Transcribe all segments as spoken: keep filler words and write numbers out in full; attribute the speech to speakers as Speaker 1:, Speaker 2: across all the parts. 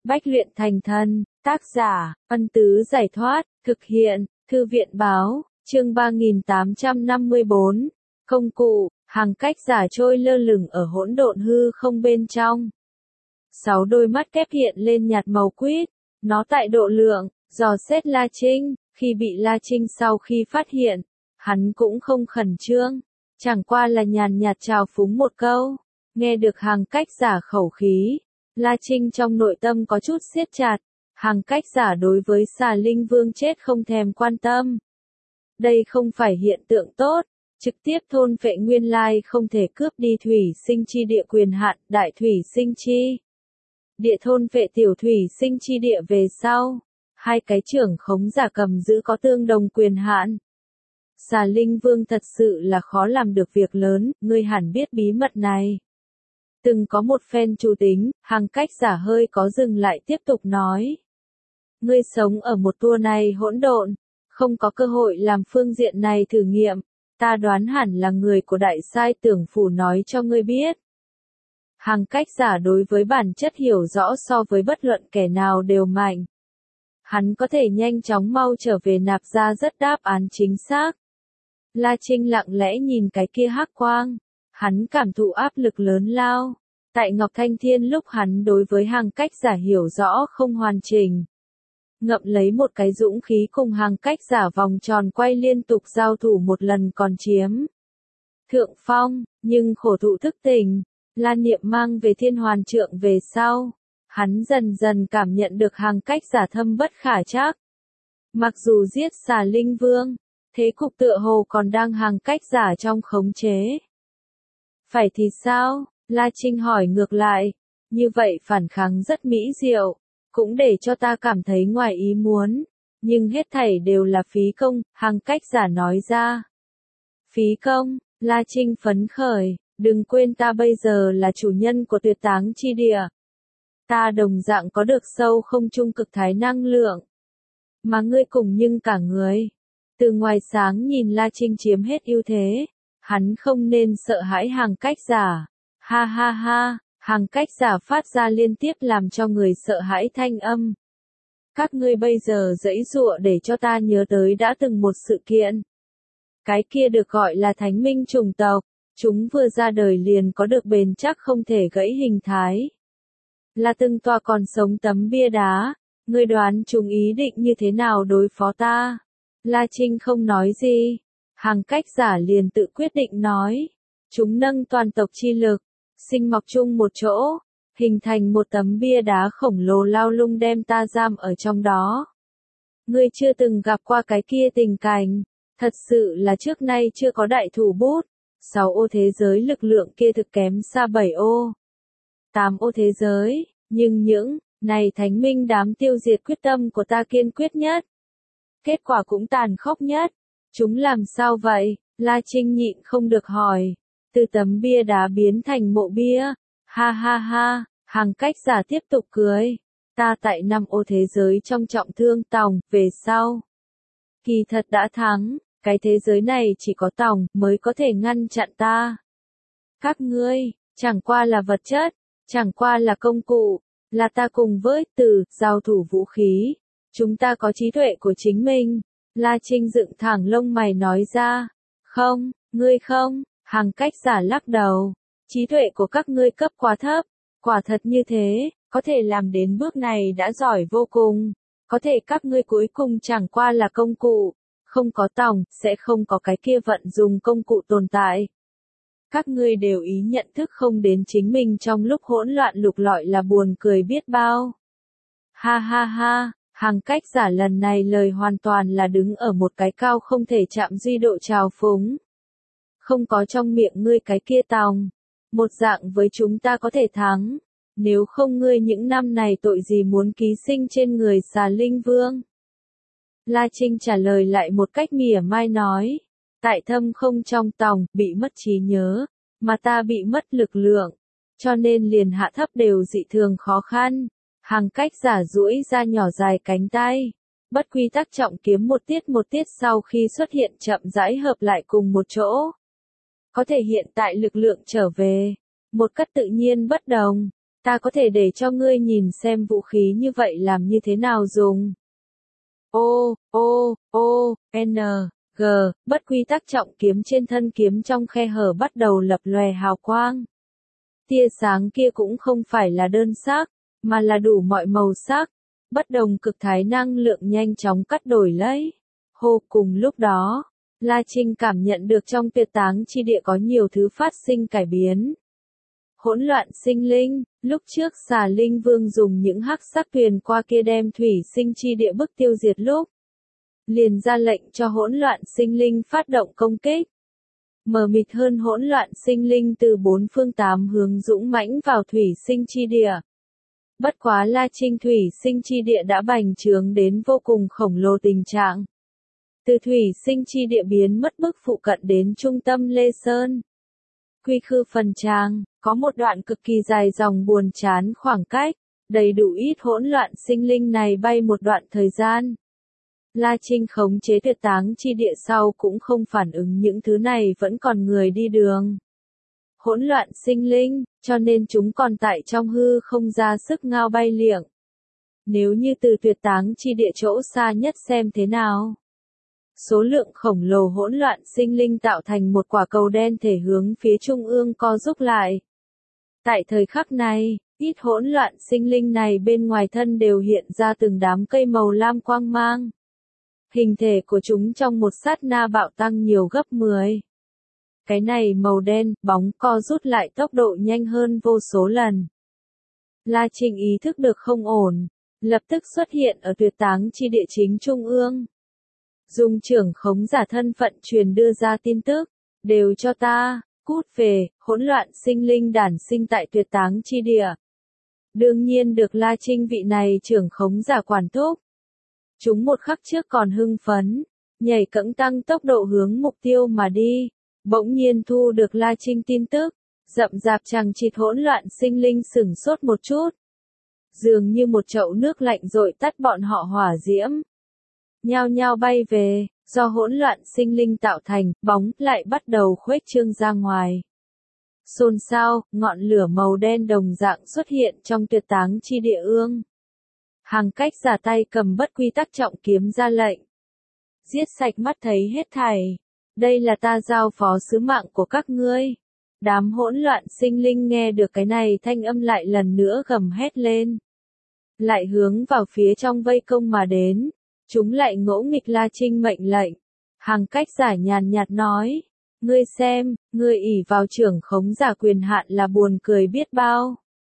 Speaker 1: Bách luyện thành thần, tác giả, Ân Tứ Giải Thoát, thực hiện, Thư viện Báo, chương ba nghìn tám trăm năm mươi bốn, công cụ, hàng cách giả trôi lơ lửng ở hỗn độn hư không bên trong. Sáu đôi mắt kép hiện lên nhạt màu quýt, nó tại độ lượng, dò xét La Trinh, khi bị La Trinh sau khi phát hiện, hắn cũng không khẩn trương, chẳng qua là nhàn nhạt trào phúng một câu, nghe được hàng cách giả khẩu khí. La Trinh trong nội tâm có chút siết chặt, hàng cách giả đối với xà linh vương chết không thèm quan tâm. Đây không phải hiện tượng tốt, trực tiếp thôn phệ nguyên lai không thể cướp đi thủy sinh chi địa quyền hạn, đại thủy sinh chi. Địa thôn phệ tiểu thủy sinh chi địa về sau, hai cái trưởng khống giả cầm giữ có tương đồng quyền hạn. Xà linh vương thật sự là khó làm được việc lớn, ngươi hẳn biết bí mật này. Từng có một phen chủ tính, hàng cách giả hơi có dừng lại tiếp tục nói. Ngươi sống ở một tour này hỗn độn, không có cơ hội làm phương diện này thử nghiệm, ta đoán hẳn là người của đại sai tưởng phủ nói cho ngươi biết. Hàng cách giả đối với bản chất hiểu rõ so với bất luận kẻ nào đều mạnh. Hắn có thể nhanh chóng mau trở về nạp ra rất đáp án chính xác. La Trinh lặng lẽ nhìn cái kia hắc quang. Hắn cảm thụ áp lực lớn lao. Tại Ngọc Thanh Thiên lúc hắn đối với hàng cách giả hiểu rõ không hoàn chỉnh. Ngậm lấy một cái dũng khí cùng hàng cách giả vòng tròn quay liên tục giao thủ một lần còn chiếm thượng phong, nhưng khổ thụ thức tỉnh, La Niệm mang về thiên hoàn trượng về sau. Hắn dần dần cảm nhận được hàng cách giả thâm bất khả trắc. Mặc dù giết xà linh vương, thế cục tựa hồ còn đang hàng cách giả trong khống chế. Phải thì sao? La Trinh hỏi ngược lại. Như vậy phản kháng rất mỹ diệu, cũng để cho ta cảm thấy ngoài ý muốn. Nhưng hết thảy đều là phí công, hàng cách giả nói ra. Phí công, La Trinh phấn khởi, đừng quên ta bây giờ là chủ nhân của tuyệt táng chi địa. Ta đồng dạng có được sâu không trung cực thái năng lượng. Mà ngươi cùng nhưng cả người. Từ ngoài sáng nhìn La Trinh chiếm hết ưu thế. Hắn không nên sợ hãi hàng cách giả. Ha ha ha, hàng cách giả phát ra liên tiếp làm cho người sợ hãi thanh âm. Các ngươi bây giờ giãy giụa để cho ta nhớ tới đã từng một sự kiện. Cái kia được gọi là thánh minh chủng tộc. Chúng vừa ra đời liền có được bền chắc không thể gãy hình thái. Là từng tòa còn sống tấm bia đá, ngươi đoán chúng ý định như thế nào đối phó ta? La Trinh không nói gì, hàng cách giả liền tự quyết định nói. Chúng nâng toàn tộc chi lực, sinh mọc chung một chỗ, hình thành một tấm bia đá khổng lồ lao lung đem ta giam ở trong đó. Ngươi chưa từng gặp qua cái kia tình cảnh, thật sự là trước nay chưa có đại thủ bút. Sáu ô thế giới lực lượng kia thực kém xa bảy ô. Tám ô thế giới, nhưng những này thánh minh đám tiêu diệt quyết tâm của ta kiên quyết nhất. Kết quả cũng tàn khốc nhất. Chúng làm sao vậy? La Trinh nhịn không được hỏi. Từ tấm bia đá biến thành mộ bia. Ha ha ha, hàng cách giả tiếp tục cười. Ta tại năm ô thế giới trong trọng thương tòng, về sau. Kỳ thật đã thắng. Cái thế giới này chỉ có tòng mới có thể ngăn chặn ta. Các ngươi, chẳng qua là vật chất, chẳng qua là công cụ, là ta cùng với từ giao thủ vũ khí. Chúng ta có trí tuệ của chính mình. La Trinh dựng thẳng lông mày nói ra. Không, ngươi không, hàng cách giả lắc đầu. Trí tuệ của các ngươi cấp quá thấp. Quả thật như thế, có thể làm đến bước này đã giỏi vô cùng. Có thể các ngươi cuối cùng chẳng qua là công cụ. Không có tòng, sẽ không có cái kia vận dùng công cụ tồn tại. Các ngươi đều ý nhận thức không đến chính mình trong lúc hỗn loạn lục lọi là buồn cười biết bao. Ha ha ha, hàng cách giả lần này lời hoàn toàn là đứng ở một cái cao không thể chạm duy độ trào phúng. Không có trong miệng ngươi cái kia tòng. Một dạng với chúng ta có thể thắng. Nếu không ngươi những năm này tội gì muốn ký sinh trên người xà linh vương. La Trinh trả lời lại một cách mỉa mai nói. Tại thâm không trong tòng, bị mất trí nhớ, mà ta bị mất lực lượng. Cho nên liền hạ thấp đều dị thường khó khăn. Hàng cách giả duỗi ra nhỏ dài cánh tay. Bất quy tắc trọng kiếm một tiết một tiết sau khi xuất hiện chậm rãi hợp lại cùng một chỗ. Có thể hiện tại lực lượng trở về. Một cách tự nhiên bất đồng. Ta có thể để cho ngươi nhìn xem vũ khí như vậy làm như thế nào dùng. O, O, O, N, G, bất quy tắc trọng kiếm trên thân kiếm trong khe hở bắt đầu lập lòe hào quang. Tia sáng kia cũng không phải là đơn sắc, mà là đủ mọi màu sắc, bất đồng cực thái năng lượng nhanh chóng cắt đổi lấy. Hô, cùng lúc đó, La Trinh cảm nhận được trong tuyệt táng chi địa có nhiều thứ phát sinh cải biến. Hỗn loạn sinh linh, lúc trước xà linh vương dùng những hắc sắc thuyền qua kia đem thủy sinh chi địa bức tiêu diệt lúc. Liền ra lệnh cho hỗn loạn sinh linh phát động công kích. Mờ mịt hơn hỗn loạn sinh linh từ bốn phương tám hướng dũng mãnh vào thủy sinh chi địa. Bất quá La Trinh thủy sinh chi địa đã bành trướng đến vô cùng khổng lồ tình trạng. Từ thủy sinh chi địa biến mất bức phụ cận đến trung tâm Lê Sơn. Quy khư phần trang, có một đoạn cực kỳ dài dòng buồn chán khoảng cách, đầy đủ ít hỗn loạn sinh linh này bay một đoạn thời gian. La Trinh khống chế tuyệt táng chi địa sau cũng không phản ứng những thứ này vẫn còn người đi đường. Hỗn loạn sinh linh, cho nên chúng còn tại trong hư không ra sức ngao bay liệng. Nếu như từ tuyệt táng chi địa chỗ xa nhất xem thế nào. Số lượng khổng lồ hỗn loạn sinh linh tạo thành một quả cầu đen thể hướng phía trung ương co rút lại. Tại thời khắc này, ít hỗn loạn sinh linh này bên ngoài thân đều hiện ra từng đám cây màu lam quang mang. Hình thể của chúng trong một sát na bạo tăng nhiều gấp mười. Cái này màu đen, bóng co rút lại tốc độ nhanh hơn vô số lần. La Trinh ý thức được không ổn, lập tức xuất hiện ở tuyệt táng chi địa chính trung ương. Dùng trưởng khống giả thân phận truyền đưa ra tin tức, đều cho ta, cút về, hỗn loạn sinh linh đản sinh tại tuyệt táng chi địa. Đương nhiên được La Trinh vị này trưởng khống giả quản thúc. Chúng một khắc trước còn hưng phấn, nhảy cẫng tăng tốc độ hướng mục tiêu mà đi, bỗng nhiên thu được La Trinh tin tức, rậm rạp chằng chịt hỗn loạn sinh linh sửng sốt một chút. Dường như một chậu nước lạnh dội tắt bọn họ hỏa diễm. Nhao nhao bay về, do hỗn loạn sinh linh tạo thành, bóng lại bắt đầu khuếch trương ra ngoài. Xôn xao, ngọn lửa màu đen đồng dạng xuất hiện trong tuyệt táng chi địa ương. Hàng cách giả tay cầm bất quy tắc trọng kiếm ra lệnh. Giết sạch mắt thấy hết thảy. Đây là ta giao phó sứ mạng của các ngươi. Đám hỗn loạn sinh linh nghe được cái này thanh âm lại lần nữa gầm hét lên. Lại hướng vào phía trong vây công mà đến. Chúng lại ngỗ nghịch La Trinh mệnh lệnh. Hàng cách giả nhàn nhạt nói. Ngươi xem, ngươi ỷ vào trưởng khống giả quyền hạn là buồn cười biết bao.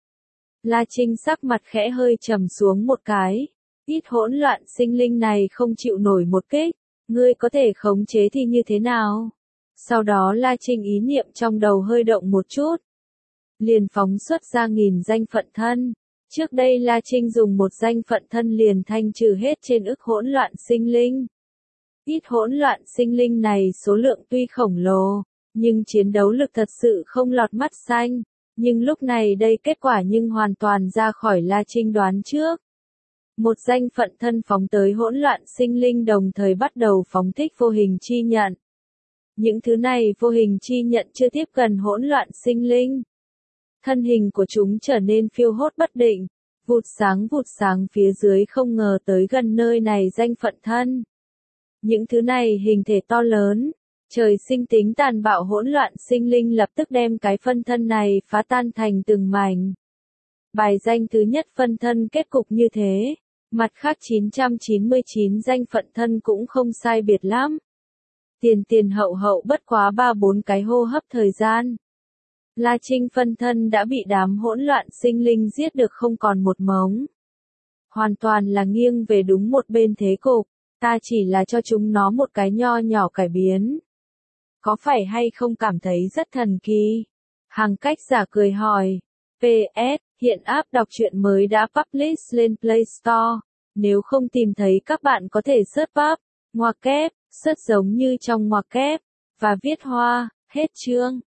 Speaker 1: La Trinh sắc mặt khẽ hơi trầm xuống một cái. Ít hỗn loạn sinh linh này không chịu nổi một kích. Ngươi có thể khống chế thì như thế nào? Sau đó La Trinh ý niệm trong đầu hơi động một chút. Liền phóng xuất ra nghìn danh phận thân. Trước đây La Trinh dùng một danh phận thân liền thanh trừ hết trên ức hỗn loạn sinh linh. Ít hỗn loạn sinh linh này số lượng tuy khổng lồ, nhưng chiến đấu lực thật sự không lọt mắt xanh. Nhưng lúc này đây kết quả nhưng hoàn toàn ra khỏi La Trinh đoán trước. Một danh phận thân phóng tới hỗn loạn sinh linh đồng thời bắt đầu phóng thích vô hình chi nhận. Những thứ này vô hình chi nhận chưa tiếp gần hỗn loạn sinh linh. Thân hình của chúng trở nên phiêu hốt bất định, vụt sáng vụt sáng phía dưới không ngờ tới gần nơi này danh phận thân. Những thứ này hình thể to lớn, trời sinh tính tàn bạo hỗn loạn sinh linh lập tức đem cái phân thân này phá tan thành từng mảnh. Bài danh thứ nhất phân thân kết cục như thế, mặt khác chín trăm chín mươi chín danh phận thân cũng không sai biệt lắm. Tiền tiền hậu hậu bất quá ba bốn cái hô hấp thời gian. La Trinh phân thân đã bị đám hỗn loạn sinh linh giết được không còn một mống. Hoàn toàn là nghiêng về đúng một bên thế cục, ta chỉ là cho chúng nó một cái nho nhỏ cải biến. Có phải hay không cảm thấy rất thần kỳ? Hàng cách giả cười hỏi. pê ét, hiện app đọc truyện mới đã publish lên Play Store. Nếu không tìm thấy các bạn có thể search pub, ngoặc kép, search giống như trong ngoặc kép, và viết hoa, hết chương.